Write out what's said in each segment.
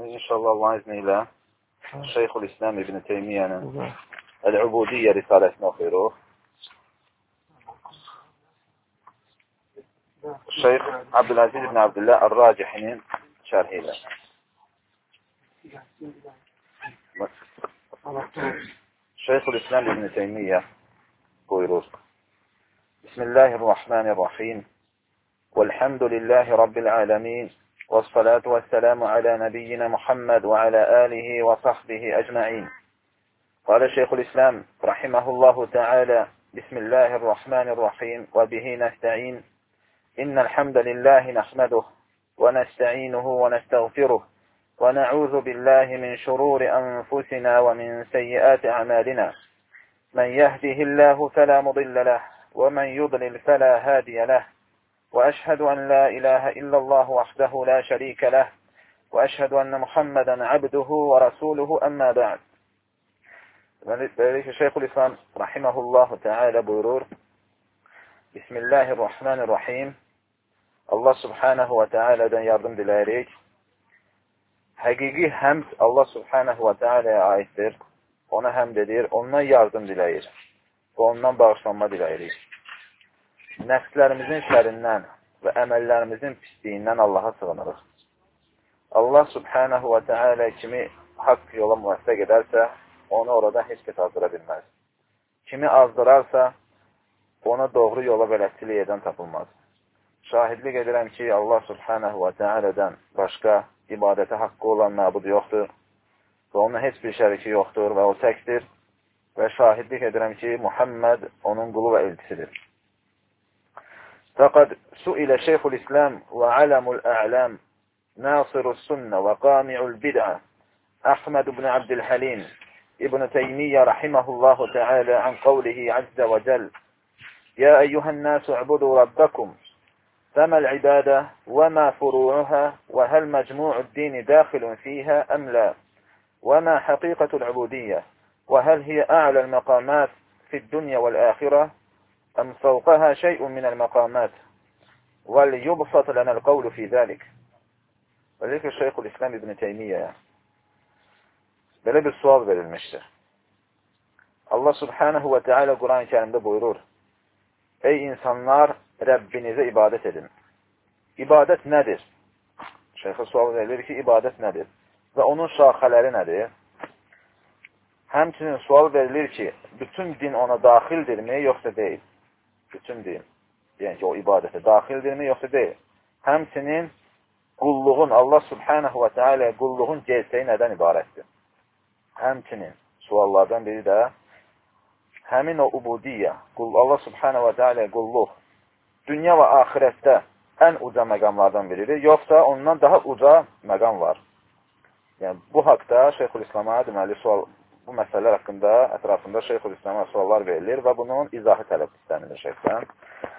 İnşallah Allah'ın izniyle Şeyhülislam İbn Teymiyye'nin El-Ubudiyye risalesini okuyoruz. Şeyh Abdülaziz İbn Abdullah Ar-Racihi'nin şerhiyle. Şeyhülislam İbn Teymiyye buyurur. Bismillahirrahmanirrahim. Velhamdülillahi Rabbil alemin. Vessalatu vesselamu ala nebiyyina Muhammed ve ala alihi ve sahbihi ecma'in. قال شيخ الإسلام رحمه الله تعالى بسم الله الرحمن الرحيم وبه نستعين إن الحمد لله نحمده ونستعينه ونستغفره ونعوذ بالله من شرور أنفسنا ومن سيئات أعمالنا من يهده الله فلا مضل له ومن يضلل فلا هادي له وأشهد أن لا إله إلا الله وحده لا شريك له وأشهد أن محمدا عبده ورسوله أما بعد. Böylelikle Şeyhülislam rahimehullahu teala buyurur. Bismillahirrahmanirrahim. Allah subhanahu ve teala'dan yardım dileyerek. Həqiqi həmd Allah subhanahu ve teala'ya aittir. Ona həmd edir, ondan yardım diləyir və ondan bağışlanma diləyirik. Nəfslərimizin şərindən və əməllərimizin pisliyindən Allaha sığınırıq. Allah subhanahu ve teala kimi haqq yola müvəffəq edərsə, onu orada heç kəs azdıra bilməz. Kimi azdırarsa, ona doğru yola bələdçilik edən tapılmaz. Şahidlik edirəm ki, Allah subhanahu ve teala'dan başqa ibadətə haqqı olan məbud yoxdur və onun heç bir şəriki yoxdur və o təkdir və şahidlik edirəm ki, Muhammed onun qulu və elçisidir. Fəqad suilə Şeyhülislam və alamul a'lam nasirus sünnə və qami'ul bid'a Ahmed ibn Abdülhalim ابن تيمية رحمه الله تعالى عن قوله عز وجل يا أيها الناس اعبدوا ربكم فما العبادة وما فروعها وهل مجموع الدين داخل فيها أم لا وما حقيقة العبودية وهل هي أعلى المقامات في الدنيا والآخرة أم فوقها شيء من المقامات وليبسط لنا القول في ذلك. وذلك الشيخ الإسلام ابن تيمية belə bir sual verilmişdir. Allah subhanahu ve teala Kur'an-ı Kerim'de buyurur. Ey insanlar, Rəbbinizə ibadət edin. İbadət nədir? Şeyxə sual verilir ki, ibadət nədir? Və onun şaxələri nədir? Həmçinin sual verilir ki, bütün din ona daxildirmi, yoxsa deyil? Bütün din, yəni ki, o ibadətə daxildirmi, yoxsa deyil? Həmçinin qulluğun, Allah subhanahu ve teala qulluğun gerçəyi nədən ibarətdir? Həmçinin suallardan biri də həmin o ubudiyyə, Allah subhanahu ve teala qulluq dünya və axirətdə ən uca məqamlardan biridir, yoxsa ondan daha uca məqam var. Yəni, bu haqda Şeyhülislam'a deməli, bu məsələlər haqqında ətrafında Şeyhülislam'a suallar verilir və bunun izahı tələb istənilir şeyhdən.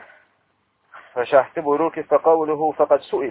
Və şəhsi buyurur ki, فَقَوْلُهُ فَقَدْ سُئِلْ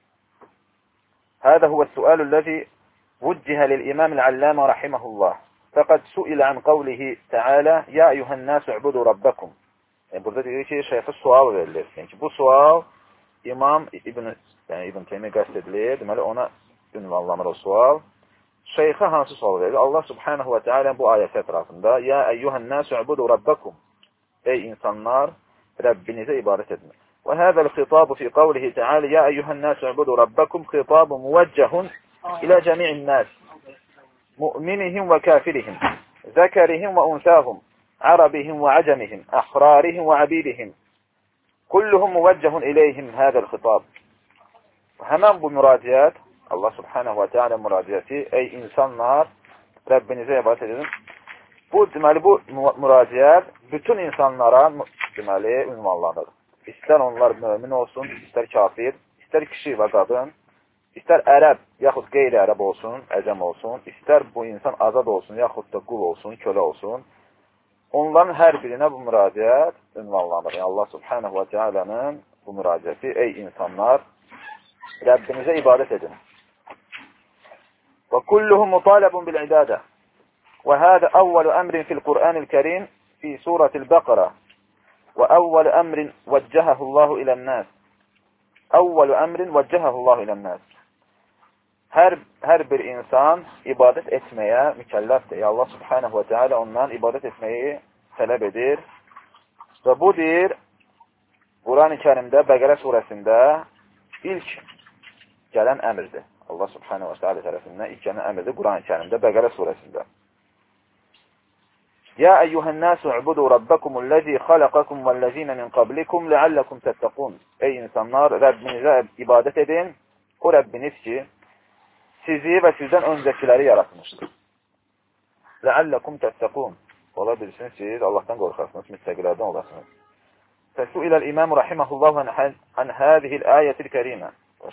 هذا هو السؤال الذي وجه للإمام العلامة رحمه الله فقد سئل عن قوله تعالى يا أيها الناس اعبدوا ربكم. Yani burada diyor ki şeyhə sual verilir. Yani ki, bu sual İmam İbn Teymiyyə qəsd edilir. Deməli ona ünvanlanır o sual. Şeyxə hansı sual verilir? Allah subhanahu ve teala bu ayəti ətrafında ya eyyuhan nasu ubudu rabbakum. Ey insanlar, Rəbbinizə ibadət edin. Və hadzal xitab fi qawlihi ta'ala ya eyyuhan nasu ubudu rabbakum xitabun muvajjahun إلى جميع الناس مؤمنهم وكافرهم ذكرهم وأنثاهم عربهم وعجمهم أحرارهم وعبيدهم كلهم موجه إليهم هذا الخطاب. Hemen bu müraciət Allah subhanahu ve teala müraciəti ey insanlar Rəbbinizə ibadət edin. Bu deməli bu müraciət bütün insanlara deməli ünvanlanır. İstər onlar mömin olsun, istər kafir, istər kişi və qadın, İstər ərəb, yaxud qeyri-ərəb olsun, əcəm olsun, istər bu insan azad olsun, yaxud da qul olsun, kölə olsun, onların hər birinə bu müraciət ünvanlanır. Yəni, Allah subhanahu ve teala'nın bu müraciəti, ey insanlar, Rəbbinizə ibadət edin. Və kulluhum mutalabun bil-ibadə. Və hədə əvvəlu əmrin fil-Qur'anil kərim fi surətil Bəqara və əvvəlu əmrin vəccəhəhullahu ilən-nəs. Əvvəlu əmrin vəccəhəhullahu ilən-nəs. hər bir insan ibadət etməyə mükəlləfdir. Allah subhanahu wa ta'ala ondan ibadət etməyi tələb edir. Və bu deyir, Quran-ı Kərimdə, Bəqərə surəsində ilk gələn əmrdir. Allah subhanahu wa ta'ala tərəfindən ilk gələn əmrdir Quran-ı Kərimdə, Bəqərə surəsində. Ya eyyuhən-nəsu u'budu rabbakumul-ləzi xalaqakum vəl-ləzina min qablikum ləalləkum təttəqun. Ey insanlar, Rəbbinizə ibadət edin. O Rəbbiniz ki, sizi və sizdən öncəkiləri yaratmışdır. Ləalləkum təttəqun. Ola bilirsiniz, siz Allahdan qorxarsınız, müttəqilərdən olasınız. Fəsuiləl İmam rahiməhullahu an hədihil ayətil kərimə.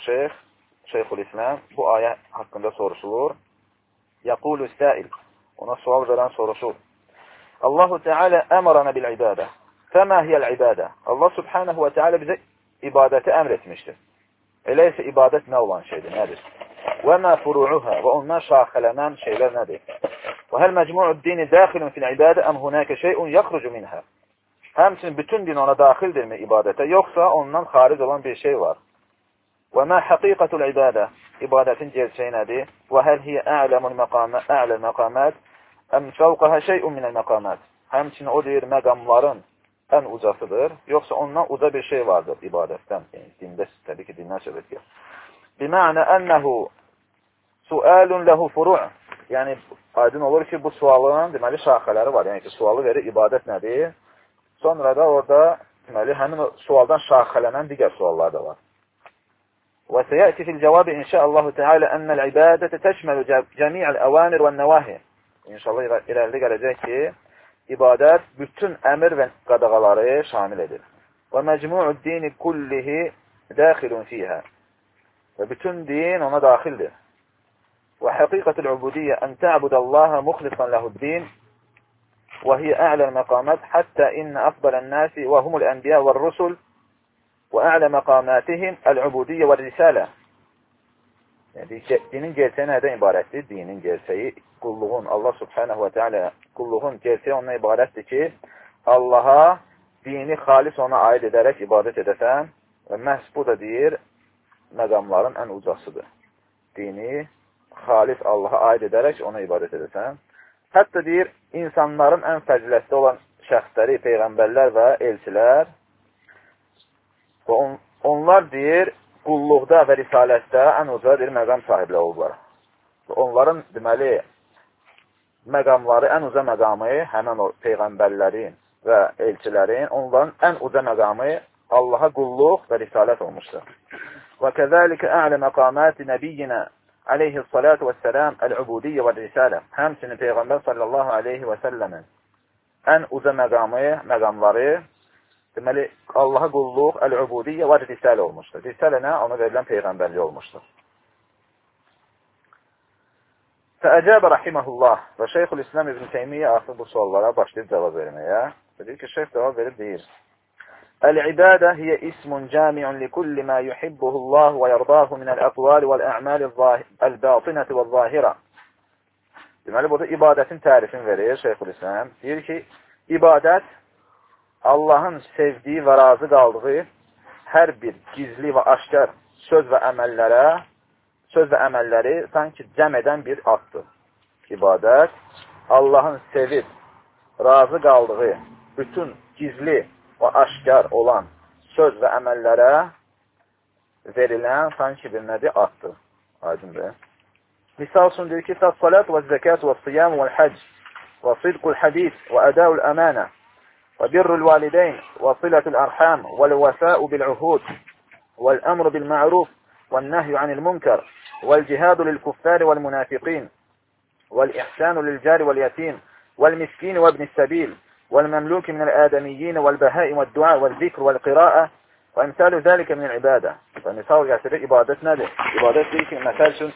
Şeyxülislam bu ayə haqqında soruşulur. Yəqulu səil. Ona sual verən soruşur. Allahu Teala əmrana bil ibadə. Fəmə hiyəl ibadə. Allah subhanahu wa ta'ala bizə ibadəti əmr etmişdir. Elə isə ibadət nə olan şeydir, nədir? Və mə furu'uha və ondan şaxələnən şeylər nədir? Və həl məcmu'ud dini daxilun fil ibadə əm hunəkə şeyun yaxrucu minhə. Həmçinin bütün din ona daxildirmi ibadətə, yoxsa ondan xaric olan bir şey var? Və mə həqiqətul ibadə. İbadətin gerçəyi nədir? Və həl hiyə a'ləl məqamət əm fəvqəhə şeyun minəl məqamət. Həmçinin o deyir, məqamların ən ucasıdır, yoxsa ondan uca bir şey vardır ibadətdən. Yəni, dində, təbii ki, dindən söz edir. Bimə'nə ənəhu sualun ləhu furu' Yəni, aydın olur ki, bu sualın deməli şaxələri var. Yəni ki, sualı verir, ibadət nədir? Sonra da orada deməli, həmin o sualdan şaxələnən digər suallar da var. Və səyəti fil cavabı inşaallahu teala ennəl ibadətə təşməlu cəmi'əl əvamir və nəvahi. İnşallah irəli gələcək ki, ibadət bütün əmr və qadağaları şamil edir. Və məcmu'ud dini kullihi daxilun fiyhə. Və bütün din ona daxildir. Və həqiqətul ubudiyyə ən tə'budallaha muxlisan ləhud-din və hiyə a'ləl məqamət həttə innə əfdələn nəsi və humul ənbiyə və rusul və a'lə məqamətihim əl-ubudiyyə və risalə. Yəni, dinin gerçəyi nədən ibarətdir? Dinin gerçəyi, qulluğun, Allah subhanahu wa ta'ala qulluğun gerçəyi ondan ibarətdir ki, Allaha dini xalis ona aid edərək ibadət edəsən və məhz bu da deyir, məqamların ən ucasıdır. Dini xalis Allaha aid edərək ona ibadət edəsən. Hətta deyir, insanların ən fəzilətli olan şəxsləri, peyğəmbərlər və elçilər və onlar deyir, qulluqda və risalətdə ən uca bir məqam sahiblə olurlar. Onların deməli məqamları, ən uca məqamı həmən o peyğəmbərlərin və elçilərin, onların ən uca məqamı Allaha qulluq və risalət olmuşdur. Və kəzəlikə a'lə məqaməti nəbiyyinə aleyhissalatu vəssəlam əl-ubudiyyə və risalə. Həmçinin Peyğəmbər sallallahu aleyhi və səlləmin ən uca məqamları deməli, Allaha qulluq, əl-ubudiyyə və risalə olmuşdur. Risalə nə? Ona verilən peyğəmbərlik olmuşdur. Fəəcəbə rahiməhullah və Şeyxülislam İbn Teymiyyə artıq bu suallara başlayıb cavab verməyə. Deyir ki, şeyx cavab verib deyir. Əl-ibadə hiyə ismun cami'un li kulli mə yuhibbuhullah və yardahu minəl-əqvali vəl-ə'məli əl-batinəti vəl-zahirə. Deməli, burada ibadətin tərifini verir Şeyxülislam. Deyir ki, ibadət Allahın sevdiyi və razı qaldığı hər bir gizli və aşkar söz və əməlləri sanki cəm edən bir addır. İbadət Allahın sevib, razı qaldığı bütün gizli və aşkar olan söz və əməllərə verilən sanki bir nədir? Addır. Aydındır. Misal üçün deyir ki, salat və zəkat və siyam və həc və sidqul hədis və ədəul əmənə وبر الوالدين وصلة الأرحام والوفاء بالعهود والأمر بالمعروف والنهي عن المنكر والجهاد للكفار والمنافقين والإحسان للجار واليتيم والمسكين وابن السبيل والمملوك من الآدميين والبهائم والدعاء والذكر والقراءة وإمثال ذلك من العبادة. فمثال يعتبر إبادتنا ده إبادت ذلك مثال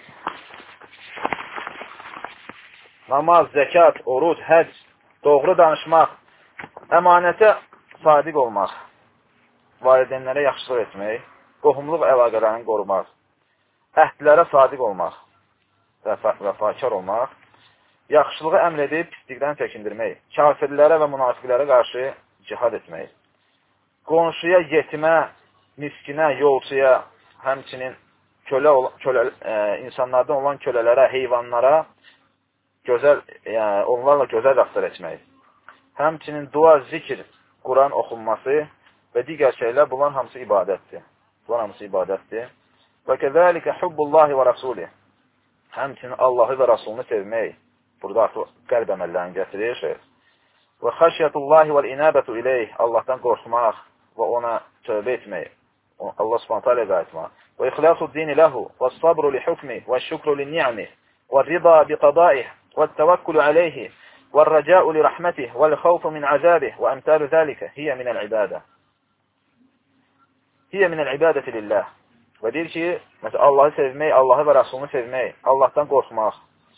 namaz, zekat, oruç, həc, doğru danışmaq, əmanətə sadiq olmaq, valideynlərə yaxşılıq etmək, qohumluq əlaqələrini qorumaq, əhdlərə sadiq olmaq, vəfakar olmaq, yaxşılığı əmr edib pislikdən çəkindirmək, kafirlərə və münafiqlərə qarşı cihad etmək, qonşuya, yetimə, miskinə, yolçuya, həmçinin insanlardan olan kölələrə, heyvanlara onlarla gözəl rəftar etmək. Həmçinin dua, zikr, Quran oxunması və digər şeylər, bunlar hamısı ibadətdir. Və kəzəlikə hubbullahi və rasulih. Həmçinin Allahı və Rasulunu sevmək. Burada artıq qəlb əməllərini gətirir. Və xəşyətullahi və inəbətu iləyh. Allahdan qorxmaq və ona tövbə etmək. Allah subhanətə alə qayıtmaq. Və ixlasu dini ləhu və sabru li hukmi və şükru li ni'mih və rida bi qadaih və təvəkkülü aleyhi və rəcəu li rəhmətih və l-xavfu min azabih və əmtəlu zəlikə hiyə minəl ibadə. Hiyə minəl ibadəti lillah. Və deyir ki, məsələn, Allahı sevmək, Allahı və Rasulunu sevmək, Allahdan qorxmaq,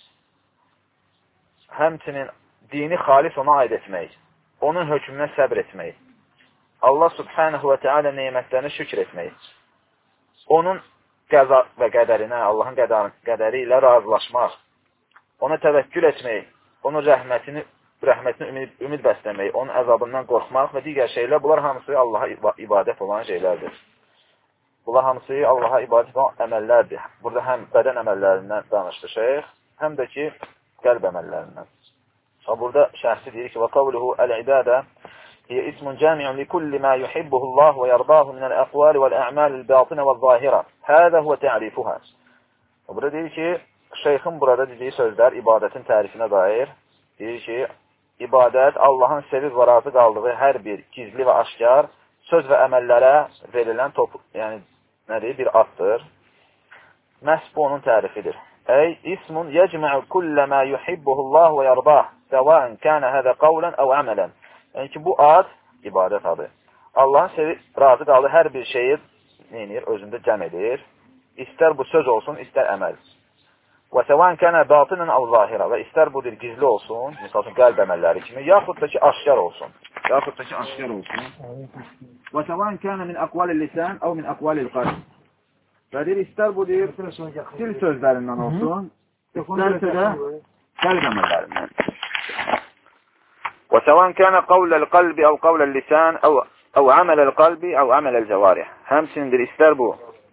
həmçinin dini xalis ona aid etmək, onun hökmünə səbr etmək, Allah subhanahu və teala neymətlərini şükür etmək, onun qəza və qədərinə, Allahın qədəri ilə razılaşmaq, ona təvəkkül etmək, onun rəhmətini ümid bəsləmək, onun əzabından qorxmaq və digər şeylər, bunlar hamısı Allaha ibadət olan şeylərdir. Bunlar hamısı Allaha ibadət olan əməllərdir. Burada həm bədən əməllərindən danışdı şeyx, həm də ki, qəlb əməllərindən. Burada şəhsi deyir ki, وَقَوْلُهُ الْعِبَادَةِ هي اسم جامع لكل ما يحبه الله ويرضاه من الأقوال والأعمال الباطنة والظاهرة. هذا هو تعريفها. Burada deyir ki, şeyxin burada dediyi sözlər ibadətin tərifinə dair. Deyir ki, ibadət Allahın sevib və razı qaldığı hər bir gizli və aşkar söz və əməllərə verilən bir addır. Məhz bu onun tərifidir. Ey ismun yecma'u kullə mə yuhibbuhullah və yardah, səvən kənə hədə qavlən əv əmələn. Yəni ki, bu ad ibadət adı. Allahın sevib razı qaldığı hər bir şeyi özündə cəm edir. İstər bu söz olsun, istər əməl. Və səvən kənə batının əv zahirə və istər bu gizli olsun, misal üçün qəlb əməlləri kimi, yaxud da ki, aşkar olsun. Və səvən kənə min əqvalil lisən əv min əqvalil qalb. Və deyir, istər bu dil sözlərindən olsun, istərsə də qəlb əməllərindən. Və səvən kənə qavləl qalbi əv qavləl lisən əv əmələl qalbi əv əmələl cəvarih. Həmçindir, istər bu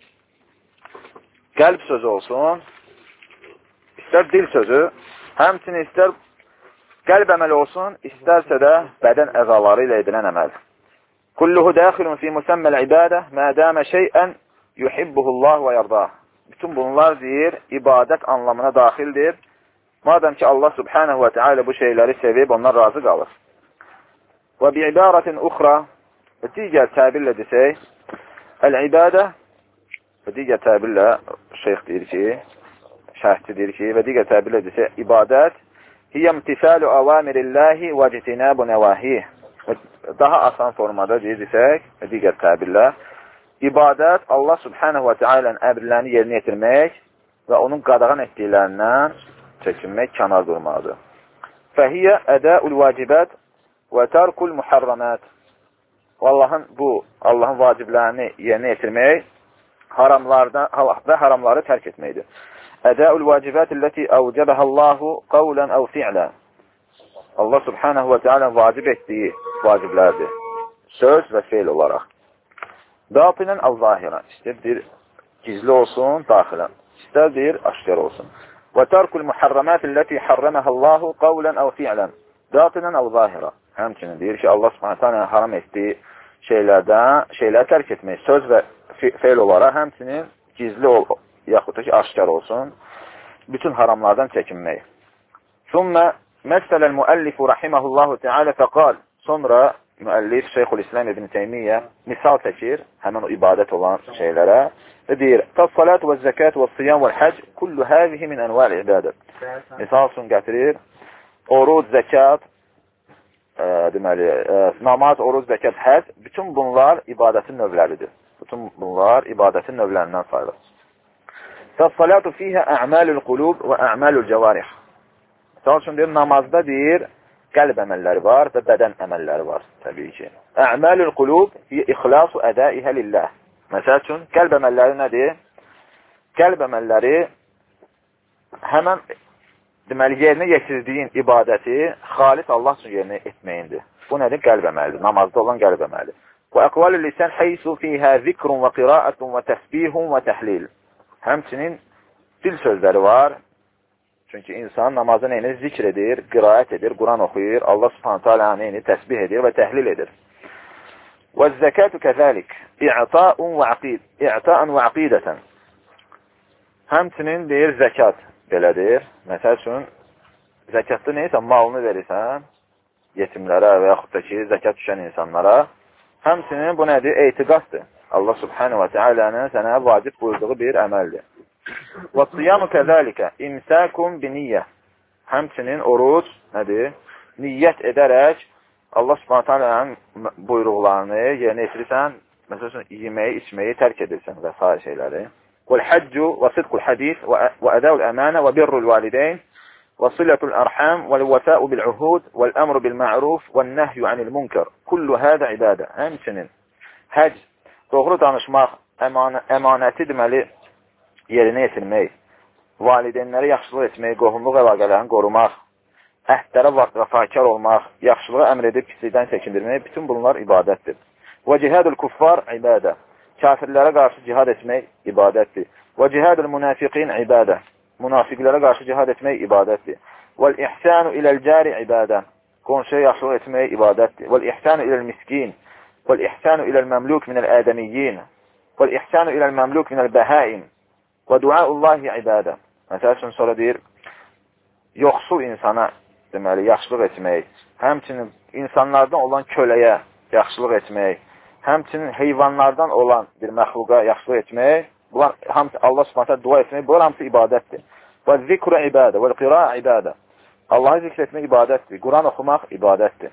qəlb sözü olsun, istər dil sözü, həmçinin istər qəlb əməli olsun, istərsə də bədən əzaları ilə edilən əməl. Kulluhu daxilun fi musəmməl ibadə mə dəmə şeyən yuhibbuhullah və yardah. Bütün bunlar deyir, ibadət anlamına daxildir. Madəm ki, Allah subhanahu və teala bu şeyləri sevib, ondan razı qalır. Və bi ibarətin uxra, və digər təbirlə desək, əl-ibadə, və digər təbirlə şeyx deyir ki, şəhətçi deyir ki, və digər təbirlə desək, ibadət, hiyə imtisalu avamirilləhi və citinabu nəvahih. Daha asan formada desək, və digər təbirlə, ibadət Allah subhanahu və teala'nın əmrlərini yerinə yetirmək və onun qadağan etdiklərindən çəkinmək, kənar durmalıdır. Fəhiyyə ədəul vacibət və tərkul muharramat. Allahın vaciblərini yerinə yetirmək və haramları tərk etməkdir. Ədəul vacibət illəti əvcəbəhəllahu qavlən əv fi'lə. Allah subhanahu və teala'nın vacib etdiyi vaciblərdir. Söz və feil olaraq. Datinən əv zahirə. İstədir gizli olsun, daxilən. İstədir aşkar olsun. Və tərkul muharramat illəti harraməhəllahu qavlən əv fi'lən. Datinən əv zahirə. Həmçinin deyir ki, Allah subhanahu haram etdiyi şeyləri tərk etmək, söz və feil olaraq, həmçinin gizli yaxud da ki, aşkar olsun, bütün haramlardan çəkinmək. Sümmə məsələl müəllifu rahiməhullahu teala fəqal. Sonra müəllif Şeyxülislam İbn Teymiyyə misal çəkir həmən o ibadət olan şeylərə və deyir, təs-salat və zəkat və siyam və həc kullu həzihi min ənvəl ibadət. Misal üçün gətirir, oruc, zəkat, deməli, namaz, oruc, zəkat, həc, bütün bunlar ibadətin növləridir. Bütün bunlar ibadətin növlərindən sayılır. Təs-salatu fiyhə ə'malul qulub və ə'malul cəvarih. Misal üçün deyir, namazda deyir, qəlb əməlləri var və bədən əməlləri var, təbii ki. Ə'malul qulub ixlasu ədəihə lillah. Məsəl üçün, qəlb əməlləri nədir? Qəlb əməlləri həmən deməli, yerinə yetirdiyin ibadəti xalis Allah üçün yerinə etməyindir. Bu nədir? Qəlb əməlidir. Namazda olan qəlb əməlidir. Və əqvalul lisən heysu fiyhə zikrun və qiraətun və təsbihun və təhlil. Həmçinin dil sözləri var. Çünki insan namazda neyini zikr edir, qiraət edir, Quran oxuyur, Allah subhanətə alə neyini təsbih edir və təhlil edir. Və zəkatü kəzəlik, i'ta'an və aqidətən. Həmçinin deyir zəkat belədir. Məsəl üçün, zəkatda neysə malını verirsən, yetimlərə və yaxud da ki, zəkat düşən insanlara. Həmçinin bu nədir? Etiqaddır. Allah subhanahu və teala'nın sənə vacib buyurduğu bir əməldir. Və siyamu kəzəlikə imsəkum biniyyə. Həmçinin oruc nədir? Niyyət edərək Allah subhanahu və teala'nın buyruqlarını yerinə yetirirsən, məsələn, yeməyi, içməyi tərk edirsən və s. şeyləri. Vəl-həccu və sidqul hadis və ədəul əmanə və birrul valideyn və silətul ərham vəl-vəfəu bil-uhud vəl-əmru bil-ma'ruf vəl-nəhyü anil-munkar. Kullu hədə ibadə. Həmçinin həc, doğru danışmaq, əmanəti deməli yerinə yetirmək, valideynlərə yaxşılıq etmək, qohumluq əlaqələrini qorumaq, əhdlərə vəfakar olmaq, yaxşılığı əmr edib pislikdən çəkindirmək, bütün bunlar ibadətdir. Və cihadul kuffar ibadə. Kafirlərə qarşı cihad etmək ibadətdir. Və cihadul münafiqin ibadə. Münafiqlərə qarşı cihad etmək ibadətdir. Vəl-ihsanu iləl-cari ibadə. Qonşuya yaxşılıq etmək ibadətdir. Vəl-ihsanu iləl-miskin. Vəl-ihsanu iləl-məmluk minəl-ədəmiyyin. Vəl-ihsanu iləl-məmluk minəl-bəhəim. Və duaullahi ibadə. Məsəl üçün sonra deyir, yoxsul insana deməli, yaxşılıq etmək, həmçinin insanlardan olan köləyə yaxşılıq etmək, həmçinin heyvanlardan olan bir məxluqa yaxşılıq etmək, bunlar hamısı Allah subhanətə dua etmək, bunlar hamısı ibadətdir. Və zikru ibadə, və qira ibadə. Allahı zikr etmək ibadətdir, Quran oxumaq ibadətdir.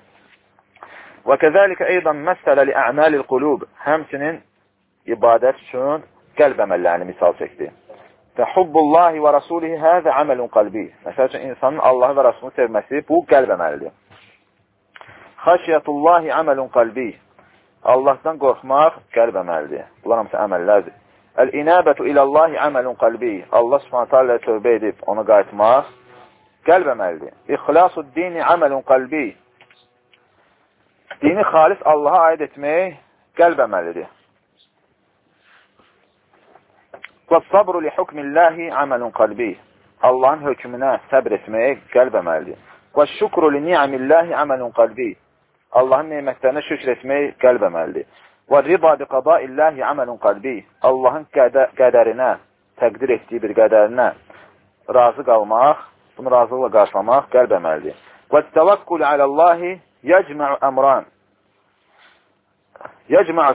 Və kəzəlikə eydan məsələ li ə'malil qulub. Həmçinin ibadət üçün qəlb əməllərini misal çəkdi. Fəhubbullahi və rasulihi həzə əməlun qalbi. Məsəl üçün, insanın Allahı və Rasulunu sevməsi bu qəlb əməlidir. Xəşiyyətullahi əməlun qalbi. Allahdan qorxmaq qəlb əməlidir. Bunlar hamısı əməllərdir. Əl-inəbətu iləllahi əməlun qalbi. Allah subhanətə alə tövbə edib onu qayıtmaq qəlb əməlidir. İxlasud dini əməlun qalbi. Dini xalis Allaha aid etmək qəlb əməlidir. Və sabru li hukmillahi əməlun qalbi. Allahın hökmünə səbr etmək qəlb əməlidir. Və şükru li ni'amillahi əməlun qalbi. Allahın neymətlərinə şükr etmək qəlb əməlidir. Və riba bi qadaillahi əməlun qalbi. Allahın qədərinə, təqdir etdiyi bir qədərinə razı qalmaq, bunu razılıqla qarşılamaq qəlb əməlidir. Və təvəkkül aləllahi yəcmə'u əmran. يجمع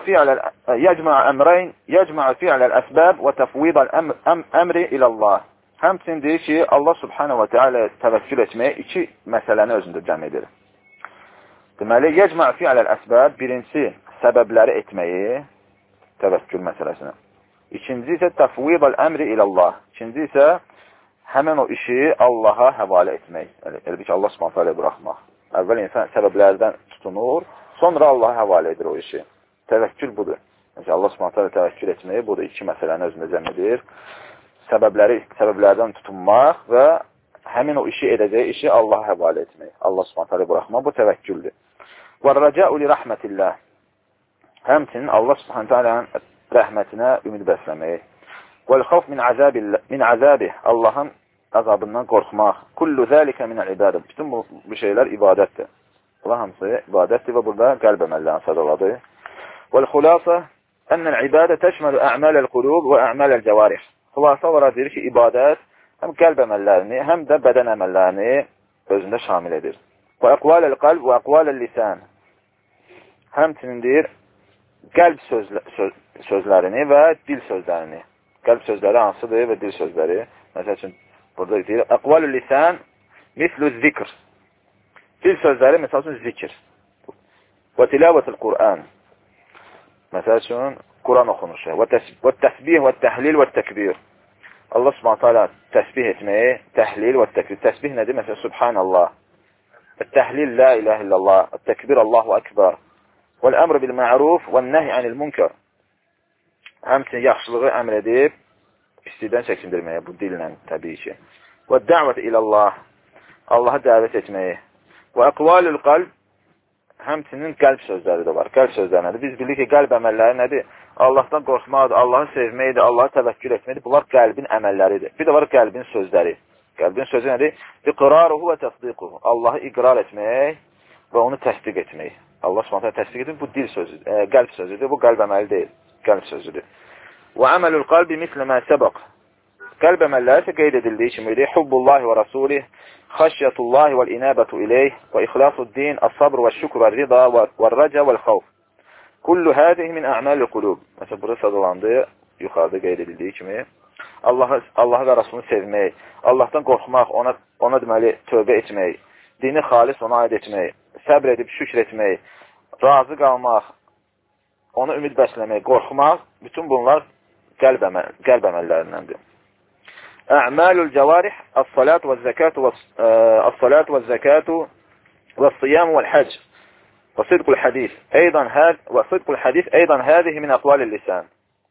فعل الأسباب وتفويض الأمر إلى الله. Həmçinin deyir ki, Allah subhanahu və teala təvəkkül etməyə iki məsələni özündə cəm edir. Deməli, yecma fi'l el-əsbəb, birincisi səbəbləri etməyi, təvəkkül məsələsini. İkinci isə təfvid el-əmri ilallah. İkinci isə həmin o işi Allaha həvalə etmək. Elə ki, Allah subhanahu və teala buraxmaq. Əvvəl insan səbəblərdən tutunur, sonra Allaha həvalə edir o işi. Təvəkkül budur. Yəni, Allah subhanahu və teala təvəkkül etməyi budur. İki məsələni özündə cəm edir. Səbəblərdən tutunmaq və həmin o işi edəcəyi işi Allaha həvalə etmək. Allah subhanahu və teala buraxmaq, bu təvəkküldür. وَالرَّجَاءُ لِرَحْمَةِ اللّٰهِ. Həmçinin Allah subhanahu və teala'nın rəhmətinə ümid bəsləmək. وَالْخَوْفِ مِنْ عَذَابِهِ. Allahın azabından qorxmaq. كُلُّ ذَٰلِكَ مِنَ الْعِبَادَةِ. Bütün bu şeylər ibadətdir. Bunlar hamısı ibadətdir və burada qəlb əməllərini sadaladı. وَالْخُلَاسَةِ أَنَّ الْعِبَادَةَ تَشْمَلُ أَعْمَالَ الْقُلُوبِ وَأَعْمَالَ الْجَوَارِحِ. Xulasa olaraq deyir ki, ibadət həm qəlb əməllərini, həm də bədən əməllərini özündə şamil edir. Və əqvaləl qalb və əqvaləl lisan. Həmçinin deyir, qəlb sözlərini və dil sözlərini. Qəlb sözləri hansıdır və dil sözləri. Məsəl üçün, burada deyir, əqvaləl lisan mislü zikr. Dil sözləri, məsəl üçün, zikr. Və tilavətül Qur'an. Məsəl üçün, Quran oxunuşu. Və təsbih və təhlil və təkbir. Allah subhanahu teala təsbih etməyi, təhlil və təkbir. Təsbih nədir? Məsələn, Subhanallah. Təhlil, la ilahe illallah. Təkbir, Allahu akbar. Vəl-əmr bil-ma'ruf və-nəhy anil-munkar. Həmçinin yaxşılığı əmr edib, pislikdən çəkindirməyə, bu dillə təbii ki. Və-dəvət ilallah. Allaha dəvət etməyi. Və-əqvalül qalb. həmçinin qəlb sözləri də var. Qəlb sözləri nədir? Biz bilirik ki, qəlb əməlləri nədir? Allahdan qorxmaqdır, Allahı sevməkdir, Allahı təvəkkül etməkdir. Bunlar qəlbin əməlləridir. Bir də var qəlbin sözləri. Qəlbin sözü nədir? İqraruhu və təsdiquhu. Allahı iqrar etmək və onu təsdiq etmək. Allah Subhanahu təsdiq edir. Bu dil sözüdür, qəlb sözüdür. Bu qəlb əməli deyil, qəlb sözüdür. Və əməlul qalbi mislə mə səbəq. Qəlb əməlləri isə qeyd edildiyi kimidir. Hubbullahi və rasulih, xəşyətullahi vəl inəbətu ileyh və ixlasuddin, as-sabr və şükr və rida və rəca vəl xavf. Kullu hədih min ə'məli qulub. Məsələn, burada sadalandı, yuxarıda qeyd edildiyi kimi. Allahı və Rasulunu sevmək, Allahdan qorxmaq, ona deməli tövbə etmək, dini xalis ona aid etmək, səbr edib şükr etmək, razı qalmaq, ona ümid bəsləmək, qorxmaq, bütün bunlar qəlb əməllərindəndir. Ə'malul cəvarih, as-salatu vəz-zəkatu vəz-siyam vəl-hac və sidqul hadis. Və sidqul hadis eydan hədihi min əqvalil lisan.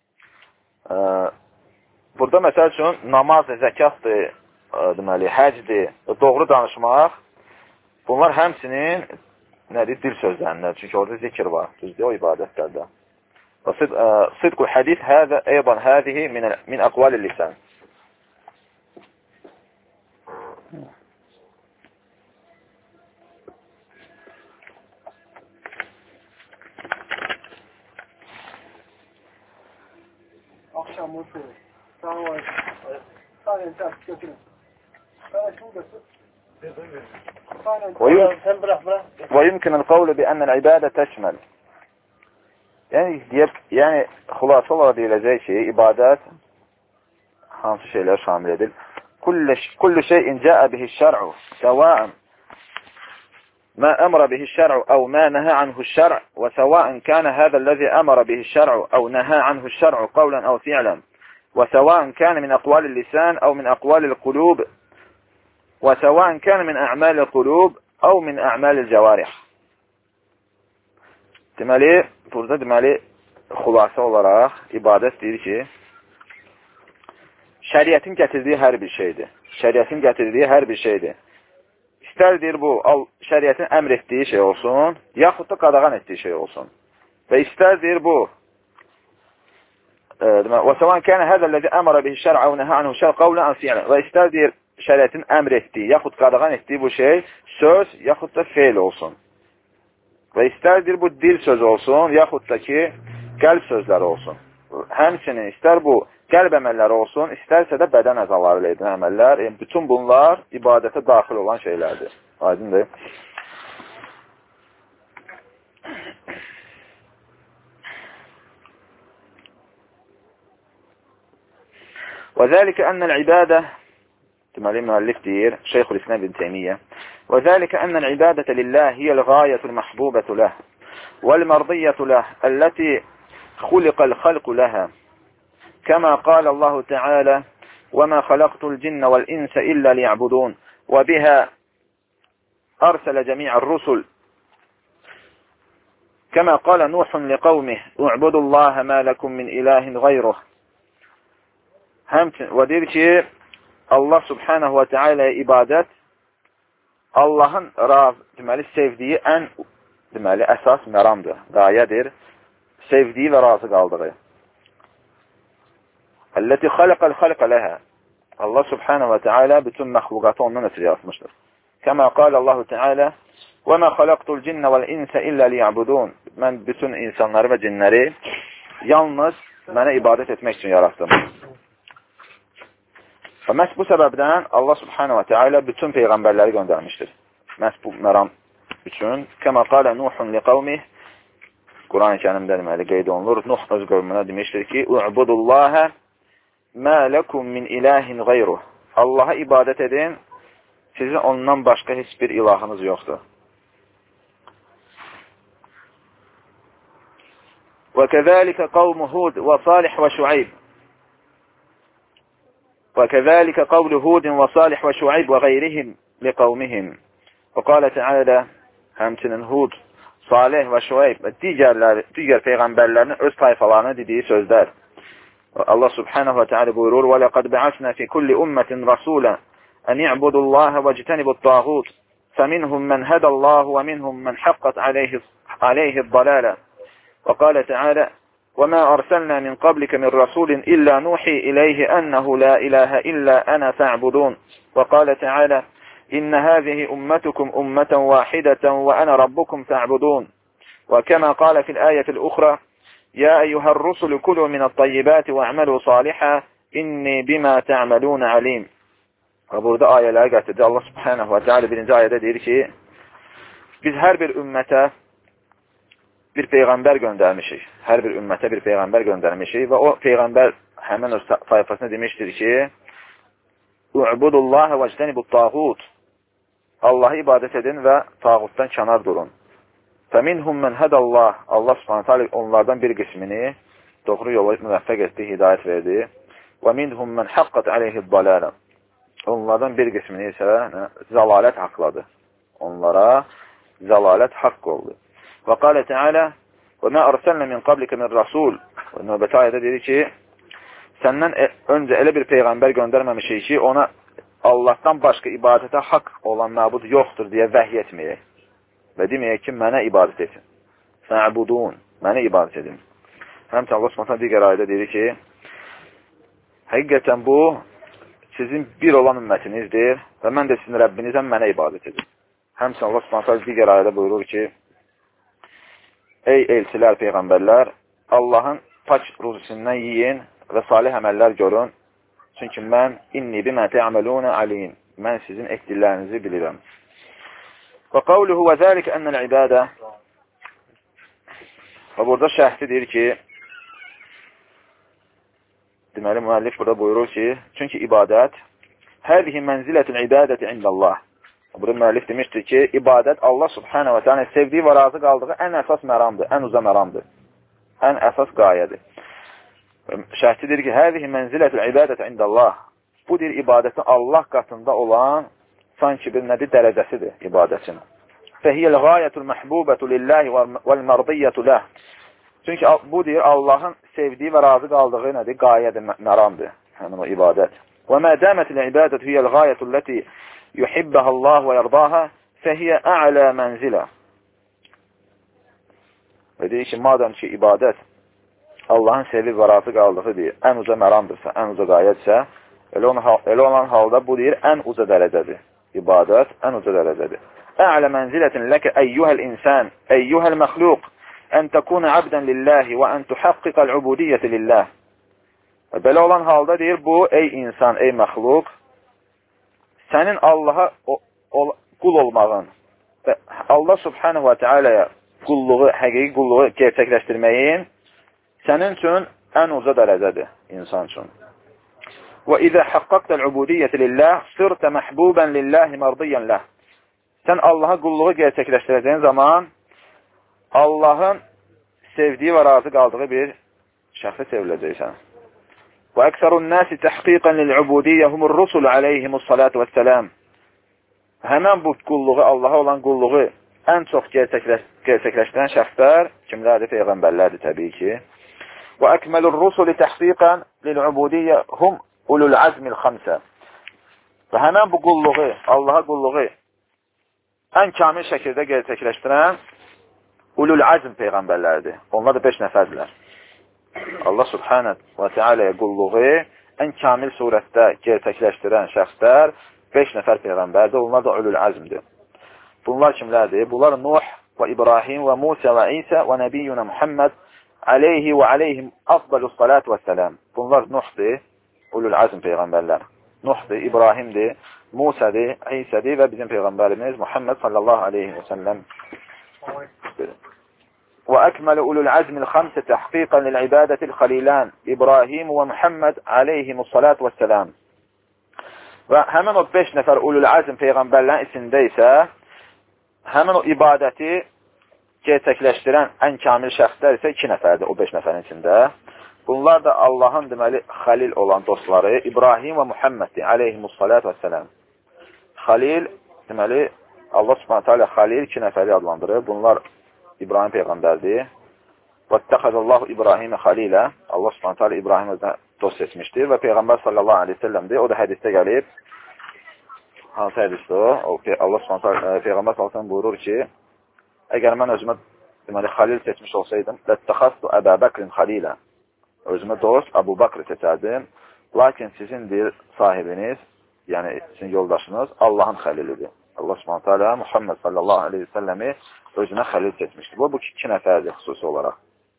Burada məsəl üçün namaz, zəkatdır, deməli, həcdir, doğru danışmaq, bunlar həmçinin nədir? Dil sözlərində. Çünki orada zikr var. Düzdür, o ibadətlərdə. Və sidqul hadis eydan hədihi min əqvalil lisan. Akşam olsun. Sağ ol. ويمكن القول بأن العبادة تشمل. Yəni xülasə olaraq deyiləcək ki, ibadət hansı şeylər şamil edir? Kullu şeyin cəə bihi şər'u səvəən ما أمر به الشرع أو ما نهى عنه الشرع وسواء كان هذا الذي أمر به الشرع أو نهى عنه الشرع قولا أو فعلا وسواء كان من أقوال اللسان أو من أقوال القلوب وسواء كان من أعمال القلوب أو من أعمال الجوارح. Deməli, burada deməli xülasə olaraq ibadət deyir ki, şəriətin gətirdiyi hər bir şeydir. Şəriətin gətirdiyi hər bir şeydir. İstər deyir bu, şəriətin əmr etdiyi şey olsun, yaxud da qadağan etdiyi şey olsun. Və istər deyir bu, وَسَوَانْ كَانَ هَذَا الَّذِي أَمَرَ بِهِ الشَّرْعَ أَوْ نَهَى عَنْهُ الشَّرْعَ قَوْلًا أَوْ فِعْلًا. Və istər deyir, şəriətin əmr etdiyi, yaxud qadağan etdiyi bu şey söz, yaxud da feil olsun. Və istər deyir, bu dil söz olsun, yaxud da ki, qəlb sözləri olsun. Həmçinin istər bu qəlb əməlləri olsun, istərsə də bədən əzaları ilə edilən əməllər, bütün bunlar ibadətə daxil olan şeylərdir. Aydındır. وذلك أن العبادة deməli müəllif deyir, Şeyxülislam ibn Teymiyyə وذلك أن العبادة لله هي الغاية المحبوبة له والمرضية له التي خلق الخلق لها كما قال الله تعالى وما خلقت الجن والإنس إلا ليعبدون وبها أرسل جميع الرسل كما قال نوح لقومه اعبدوا الله ما لكم من إله غيره. Və deyir ki, Allah subhanahu wa ta'ala ibadət Allahın deməli, sevdiyi ən deməli, əsas məramdır, qayədir, sevdiyi və razı qaldığı. Əlləti xaləqəl xalqə ləhə. Allah subhanahu wa ta'ala bütün məxluqatı ondan ötürü yaratmışdır. Kəmə qalə Allahu Teala وَمَا خَلَقْتُ الْجِنَّ وَالْإِنْسَ إِلَّا لِيَعْبُدُونَ. Mən bütün insanları və cinləri yalnız mənə ibadət etmək üçün yarattım. Və məhz bu səbəbdən Allah subhanahu wa ta'ala bütün peyğəmbərləri göndərmişdir. Məhz bu məram üçün. Kəmə qalə Nuhun li qavmih. Quran-ı Kərimdə deməli qeyd olunur. Nuh öz qövmünə demişdir ki, U'budullaha mə ləkum min ilahin qayruh. Allaha ibadət edin, sizin ondan başqa heç bir ilahınız yoxdur. Və kəzəlikə qavmu Hud və Salih və Şuayb. وكذلك قول هود وصالح وشعيب وغيرهم لقومهم. وقال تعالى həmçinin Hud, Salih və Şuayb və digər peyğəmbərlərin öz tayfalarına dediyi sözlər. Allah subhanahu wa ta'ala buyurur: "Və laqad ba'asna fi kulli ummatin rasulan an ya'budu Allaha və yectanibu at-taghut. فمنهم من هدى الله ومنهم من حقت عليه الضلالة. وقال تعالى وما أرسلنا من قبلك من رسول إلا نوحي إليه أنه لا إله إلا أنا فاعبدون. وقال تعالى إن هذه أمتكم أمة واحدة وأنا ربكم فاعبدون. وكما قال في الآية الأخرى يا أيها الرسل كلوا من الطيبات واعملوا صالحا إني بما تعملون عليم. Və burada ayələri gətirdi. Allah subhanahu wa ta'ala birinci ayədə deyir ki, biz hər bir ümmətə bir peyğəmbər göndərmişik. Hər bir ümmətə bir peyğəmbər göndərmişik və o peyğəmbər həmin o sayfasına demişdir ki, U'budullaha və ictenibut tağut. Allahı ibadət edin və tağutdan kənar durun. Fəminhum men hadallah. Allah subhanahu wa ta'ala onlardan bir qismini doğru yola müvəffəq etdi, hidayət verdi. Və minhum men haqqat aleyhi'd-dalalə. Onlardan bir qismini isə zəlalət haqladı. Onlara zəlalət haqq oldu. Və qalə Teala və mə ərsəlnə min qablikə min rasul. Növbəti ayədə deyir ki, səndən öncə elə bir peyğəmbər göndərməmişik ki, ona Allahdan başqa ibadətə haqq olan məbud yoxdur deyə vəhiy etməyək. Və deməyək ki, mənə ibadət edin. Fə'budun, mənə ibadət edin. Həmçə Allah Subhanahu digər ayədə deyir ki, həqiqətən bu sizin bir olan ümmətinizdir və mən də sizin Rəbbinizəm, mənə ibadət edin. Həmçə Allah Subhanahu digər ayədə buyurur ki, ey elçilər, peyğəmbərlər, Allahın pak ruzisindən yiyin və salih əməllər görün. Çünki mən inni bimə tə'amelunə alim. Mən sizin etdiklərinizi bilirəm. Və qavluhu və zəlik ennəl ibadə. Və burada şəhsi deyir ki, deməli müəllif burada buyurur ki, çünki ibadət həzihi mənzilətül ibadəti indəllah. Burada müəllif demişdir ki, ibadət Allah subhanahu wa ta'ala sevdiyi və razı qaldığı ən əsas məramdır, ən uza məramdır, ən əsas qayədir. Şəhsi deyir ki, həzihi mənzilətül ibadəti indəllah. Bu deyir, ibadətin Allah qatında olan sanki bir nədir dərəcəsidir ibadətin. Fəhiyyəl qayətul məhbubətu lillahi vəl-mərdiyyətu ləh. Çünki bu deyir, Allahın sevdiyi və razı qaldığı nədir? Qayədir, məramdır. Həmin o ibadət. Və mə dəmətil ibadət hiyyəl qayətul ləti yuhibbəhəllah və yərdaha fəhiyyə ə'lə mənzilə. Və deyir ki, madəm ki, ibadət Allahın sevib və razı qaldığı deyir, ən uca məramdırsa, ən uca qayətsə, elə olan halda bu deyir, ən uca dərəcədir. İbadət ən uca dərəcədir. Ə'lə mənzilətin ləkə əyyuhəl insan, əyyuhəl məxluq, ən təkunə abdən lillahi və ən tuhəqqiqəl ubudiyyəti lillah. Belə olan halda deyir, bu, ey insan, ey məxluq, sənin Allaha qul olmağın və Allah subhanahu wa ta'alaya qulluğu, həqiqi qulluğu gerçəkləşdirməyin sənin üçün ən uca dərəcədir insan üçün. Və izə haqqaqtəl ubudiyyəti lillah, sirtə məhbubən lillahi mərdiyyən ləh. Sən Allaha qulluğu gerçəkləşdirəcəyin zaman Allahın sevdiyi və razı qaldığı bir şəxsə seviləcəksən. Və əksərun nəsi təhqiqən lil-ubudiyyə humur rusul aleyhimus salatu vəssələm. Həmən bu qulluğu, Allaha olan qulluğu ən çox gerçəkləşdirən şəxslər kimlərdir? Peyğəmbərlərdir təbii ki. Və əkməlur rusuli təhqiqən lil-ubudiyyə hum ulul azmil xamsə. Və həmən bu qulluğu, Allaha qulluğu ən kamil şəkildə gerçəkləşdirən ulul azm peyğəmbərlərdir. Onlar da 5 nəfərdirlər. Allah subhanahu wa ta'alaya qulluğu ən kamil surətdə gerçəkləşdirən şəxslər 5 nəfər peyğəmbərdir. Onlar da ulul azmdir. Bunlar kimlərdir? Bunlar Nuh və İbrahim və Musa və İsa və Nəbiyyuna Muhammed aleyhi və aleyhim afdalus salat və səlam. Bunlar Nuhdir, ulul azm peyğəmbərlər. Nuhdir, İbrahimdir, Musa'dir, İsa'dir və bizim peyğəmbərimiz Muhammed sallallahu aleyhi və səlləm. Və əkməli ulul azmil xamsə təhqiqən lil-ibadətil xalilan İbrahim və Muhammed aleyhimus salat və səlam. Və həmin o 5 nəfər ulul azm peyğəmbərlərin içində isə həmin o ibadəti gerçəkləşdirən ən kamil şəxslər isə 2 nəfərdir o 5 nəfərin içində. Bunlar da Allahın deməli xalil olan dostları İbrahim və Muhammeddir aleyhimus salat və səlam. Xalil deməli Allah subhanahu ta'ala xalil 2 nəfəri adlandırır. Bunlar İbrahim peyğəmbərdir. Vəttəxəzəllahu İbrahimə xalilə. Allah subhanahu ta'ala İbrahim özünə dost seçmişdir və Peyğəmbər sallallahu aleyhi ve sellemdir. O da hədisdə gəlib. hansı hədisdir o? Allah Subhanahu Peyğəmbər sallallahu buyurur ki, əgər mən özümə deməli xalil seçmiş olsaydım, "Ləttəxastu Əbu Bəkrin xalilə." Özümə dost Əbu Bəkri seçərdim. Lakin sizin deyir sahibiniz, yəni sizin yoldaşınız Allahın xəlilidir. Allah Subhanahu taala Muhammed sallallahu əleyhi və səlləmi özünə xəlil seçmişdir. Bu iki nəfərdir xüsusi olaraq.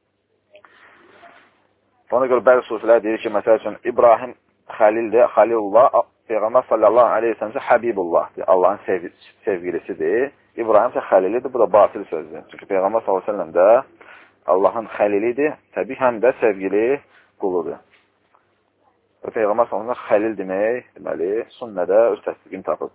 Ona görə bəzi sufilər deyir ki, məsəl üçün İbrahim xəlildir, Xəlilullah, Peyğəmbər sallallahu əleyhi və səlləm Həbibullahdır, Allahın sevgilisidir. İbrahim isə xəlilidir, bu da batil sözdür. Çünki Peyğəmbər sallallahu əleyhi və səlləm də Allahın xəlilidir, təbii həm də sevgili quludur. Və Peyğəmbər sallallahu əleyhi və səlləm xəlil demək, deməli, sünnədə öz təsdiqini tapıb.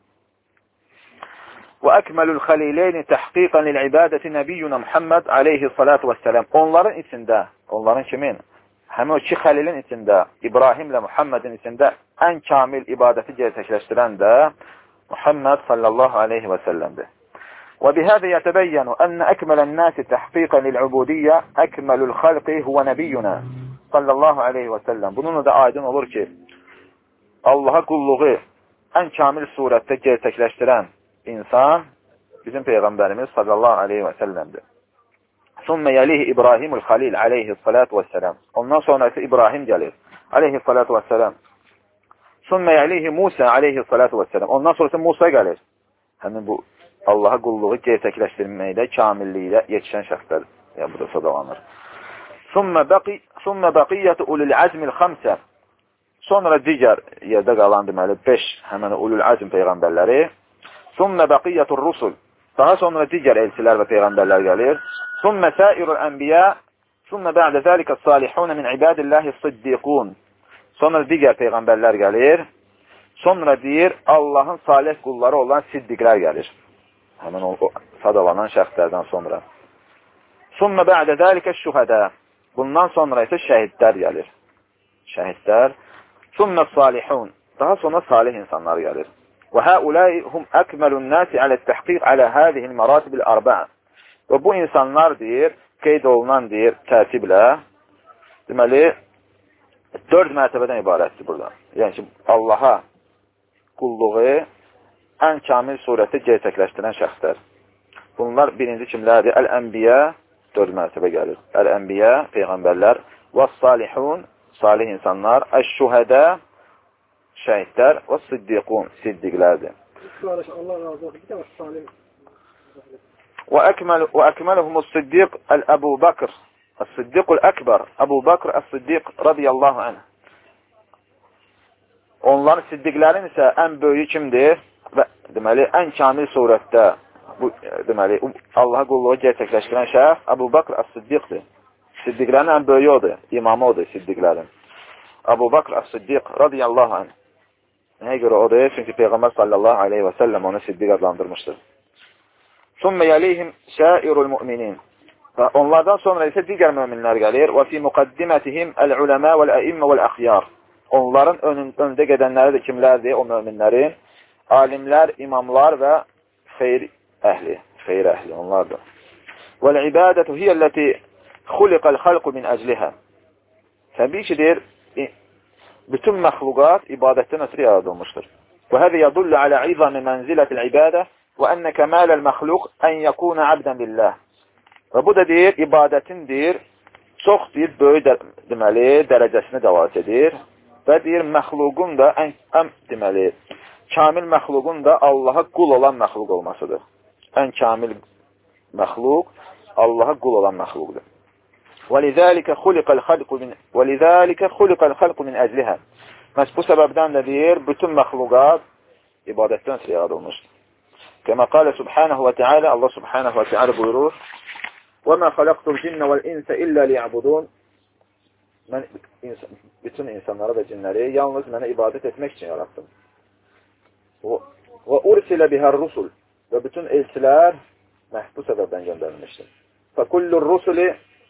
Və əkməlul xəlileyni təhqiqən lil-ibadəti nəbiyyuna Muhammed aleyhi salatu və səlam. Onların içində, onların kimin? Həmin o iki xəlilin içində, İbrahimlə Muhammedin içində ən kamil ibadəti gerçəkləşdirən də Muhammed sallallahu aleyhi və səlləmdir. Və bihədə yətəbəyyənu ənə əkmələn nəsi təhqiqən lil-ubudiyyə əkməlul xalqi huvə nəbiyyuna sallallahu aleyhi və səlləm. Bununla da aydın olur ki, Allaha qulluğu ən kamil surətdə gerçəkləşdirən insan bizim Peyğəmbərimiz sallallahu aleyhi və səlləmdir. Sümmə yəlihi İbrahimul Xalil aleyhissalatu vesselam. Ondan sonra ise İbrahim gelir aleyhissalatu vesselam. Sümmə yəlihi Musa aleyhissalatu vesselam. Ondan sonra ise Musa gelir. Həmin bu Allah'a qulluğu gerçəkləşdirməkdə, kamilliklə yetişən şəxslər. Yəni, bu da sadalanır. Sümmə bəqiyyəti ulul əzmil xamsə. Sonra digər yerdə qalan deməli 5 həmən ulul əzm peyğəmbərləri. Sümmə bəqiyyətur rusul. Daha sonra digər elçilər və peyğəmbərlər gəlir. Sümmə səirul ənbiyə. Sümmə bə'də zəlikə salihunə min ibadillahi siddiqun. Sonra digər peyğəmbərlər gəlir. Sonra deyir, Allahın salih qulları olan siddiqlər gəlir. Həmin o sadalanan şəxslərdən sonra. Sümmə bə'də zəlikə şühədə. Bundan sonra isə şəhidlər gəlir. Şəhidlər. Sümmə salihun. Daha sonra salih insanlar gəlir. Və həuləy hum əkməlun nəsi alə-təhqiq alə həzihil məratibil arba'a. Və bu insanlar deyir, qeyd olunan deyir, tərtiblə, deməli, 4 mərtəbədən ibarətdir burada. Yəni ki, Allaha qulluğu ən kamil surətdə gerçəkləşdirən şəxslər. Bunlar birinci kimlərdir? Əl-Ənbiyə 4 mərtəbə gəlir. Əl-Ənbiyə, peyğəmbərlər, və-salihun, salih insanlar, əş-şühədə, şəhidlər və siddiqun, siddiqlərdir. Və əkməluhumus-siddiq əl-Əbu Bakr, əs-siddiqul əkbər, Əbu Bakr əs-siddiq radiyallahu anh. Onların siddiqlərin isə ən böyüyü kimdir? Və deməli, ən kamil surətdə deməli, Allaha qulluğu gerçəkləşdirən şəxs Əbu Bakr əs-siddiqdir. Siddiqlərin ən böyüyü odur, imamı odur siddiqlərin. Əbu Bakr əs-siddiq radiyallahu anh. Nəyə görə odur? Çünki Peyğəmbər sallallahu aleyhi və səlləm onu siddiq adlandırmışdır. Sümmə yəlihim şəirul müminin. Onlardan sonra isə digər müminlər gəlir. Və fi müqəddimətihim əl-uləmə vəl-əimmə vəl-əxyar. Onların önündə gedənləri də kimlərdir? O müminlərin alimlər, imamlar və xeyr əhli onlardır. Vəl-ibadətu hiyəlləti xuliqəl xalqu min əclihə. Təbii ki, deyir, bütün məxluqat ibadətdən ötürü yaradılmışdır. Və hədə yədullu alə izami mənzilətil ibadə və ənə kəmaləl məxluq ən yəkuna abdən billah. Və bu da deyir, ibadətin deyir, çox deyir, böyük deməli, dərəcəsini dəvat edir. Və deyir, məxluqun da ən deməli, kamil məxluqun da Allaha qul olan məxluq olmasıdır. Ən kamil məxluq Allaha qul olan məxluqdur. وَلِذَٰلِكَ خُلِقَ الْخَلْقُ مِنْ əzlihə. Məhz bu səbəbdən də deyir, bütün məxluqat ibadətdən ötürü yaradılmışdır. Kəmə qalə subhanahu və teala, Allah subhanahu və teala buyurur, وَمَا خَلَقْتُ الْجِنَّ وَالْاِنْسَ إِلَّا لِيَعْبُدُونَ. Mən bütün insanları və cinləri yalnız mənə ibadət etmək üçün yarattım. وَاُرْسِلَ بِهَا الرُّسُلُ. Və bütün elçilər məhz bu səbəbdən göndərilmişdir. فَكُلُّ الرُّسُلِ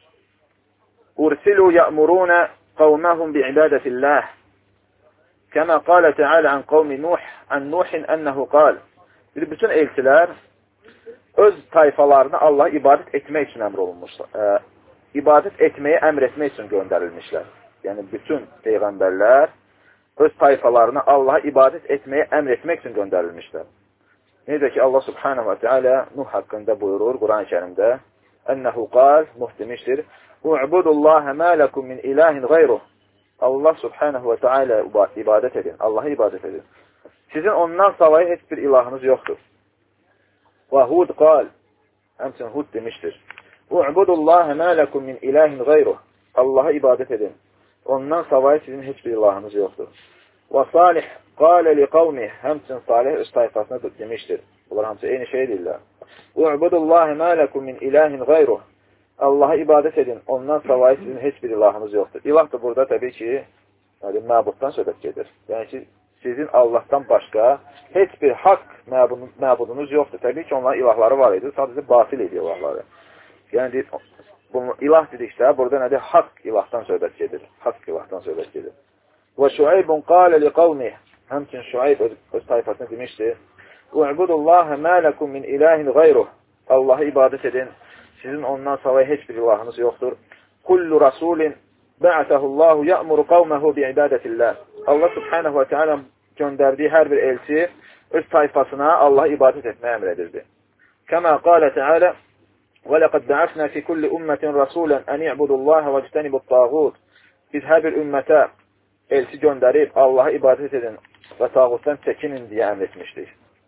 أرسلوا يأمرون قومهم بعبادة الله كما قال تعالى عن قوم نوح عن نوح أنه قال. Bütün elçilər öz tayfalarına Allah'a ibadət etmək üçün əmr olunmuşlar. İbadət etməyi əmr etmək üçün göndərilmişlər. Yəni bütün peyğəmbərlər öz tayfalarına Allaha ibadət etməyə əmr etmək üçün göndərilmişlər. Necə ki, Allah subhanahu wa ta'ala Nuh haqqında buyurur Quran-ı Kərimdə, Ənəhu qal, Nuh demişdir, U'budullaha ma lakum min ilahin gayruh. Allah subhanahu wa ta'ala ibadət edin, Allaha ibadət edin. Sizin ondan savayı heç bir ilahınız yoxdur. Və Hud qal, həmçinin Hud demişdir, U'budullaha ma lakum min ilahin gayruh. Allaha ibadət edin. Ondan savayı sizin heç bir ilahınız yoxdur. Və Salih qalə li qavmih, həmçinin Salih öz tayfasına demişdir. Bunlar hamısı eyni şey deyirlər. U'budullaha ma lakum min ilahin gayruh. Allaha ibadət edin. Ondan savayı sizin heç bir ilahınız yoxdur. İlah da burada təbii ki, məbuddan söhbət gedir. Yəni ki, sizin Allahdan başqa heç bir haqq məbudunuz yoxdur. Təbii ki, onların ilahları var idi. Sadəcə batil idi ilahları. Yəni, bunu ilah dedikdə, burada nədir? Haqq ilahdan söhbət gedir. Haqq ilahdan söhbət gedir. Və Şuaybun qalə li qavmih. Həmçin Şuayb öz tayfasını demişdir. U'budullaha ma lakum min ilahin gayruh. Allaha ibadət edin. Sizin ondan savayı heç bir ilahınız yoxdur. Kullu rasulin ba'atahullahu ya'muru qavmehu bi'ibadatillah. Allah subhanahu wa ta'ala göndərdiyi hər bir elçi öz tayfasına Allaha ibadət etməyə əmr edirdi. Kəmə qalə Teala وَلَقَدْ بَعَثْنَا فِي كُلِّ أُمَّةٍ رَسُولًا أَنْ يَعْبُدُوا اللّٰهَ وَاجْتَنِبُوا الطَّاغُوتِ. Biz hər bir ümmətə elçi göndərib Allaha ibadət edin və tağutdan çəkinin deyə əmr etmişdik.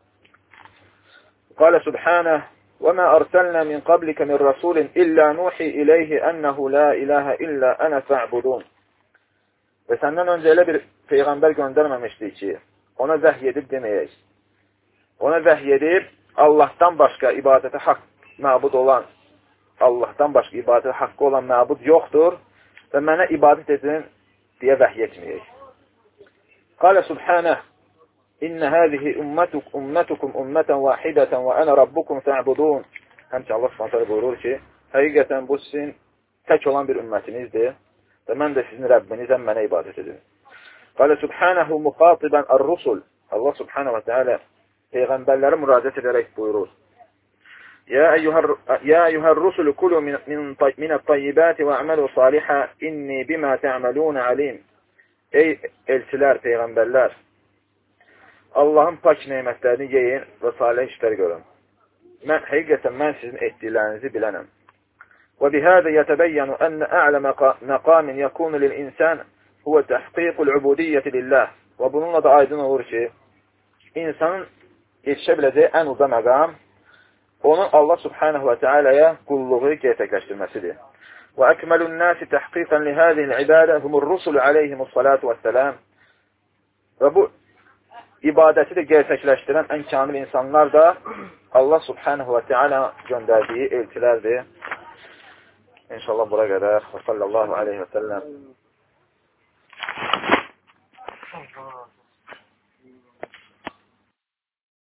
Qalə subhanəh وَمَا أَرْسَلْنَا مِنْ قَبْلِكَ مِنْ رَسُولٍ إِلَّا نُوحِي إِلَيْهِ أَنَّهُ لَا إِلَهَ إِلَّا أَنَا فَاعْبُدُونَ. Və səndən öncə elə bir peyğəmbər göndərməmişdik ki, ona vəhy edib deməyək. Ona vəhy edib Allahdan başqa ibadətə haqq məbud olan, Allahdan başqa ibadətə haqqı olan məbud yoxdur və mənə ibadət edin deyə vəhy etməyək. Qalə subhanəh İnnə həzihi ümmatukum ümmətən vahidətən və ənə rabbukum fə'budun. Həmçə Allah subhanətə buyurur ki, həqiqətən bu sizin tək olan bir ümmətinizdir və mən də sizin Rəbbinizəm, mənə ibadət edin. Qalə subhanəhu muxatibən ər-rusul. Allah subhanə və teala peyğəmbərləri müraciət edərək buyurur. Ya eyyuhər rusulu kulu minət-tayyibati və əməlu salihə inni bimə tə'məlunə alim. Ey elçilər, peyğəmbərlər, Allahın pak neymətlərini yeyin və salih işlər görün. Həqiqətən mən sizin etdiklərinizi bilənəm. Və bihədə yətəbəyyənu ənə ə'lə məqamin yəkunu lil-insan huvə təhqiqul ubudiyyəti lillah. Və bununla da aydın olur ki, insanın yetişə biləcəyi ən uca məqam onun Allah subhanahu və teala'ya qulluğu gerçəkləşdirməsidir. Və əkməlun nəsi təhqiqən lihəzihil ibadə humur rusul aleyhimussalatu vəssələm. Və bu ibadəti də gerçəkləşdirən ən kamil insanlar da Allah subhanahu və teala göndərdiyi elçilərdir. İnşallah bura qədər. Və sallallahu aleyhi və səlləm.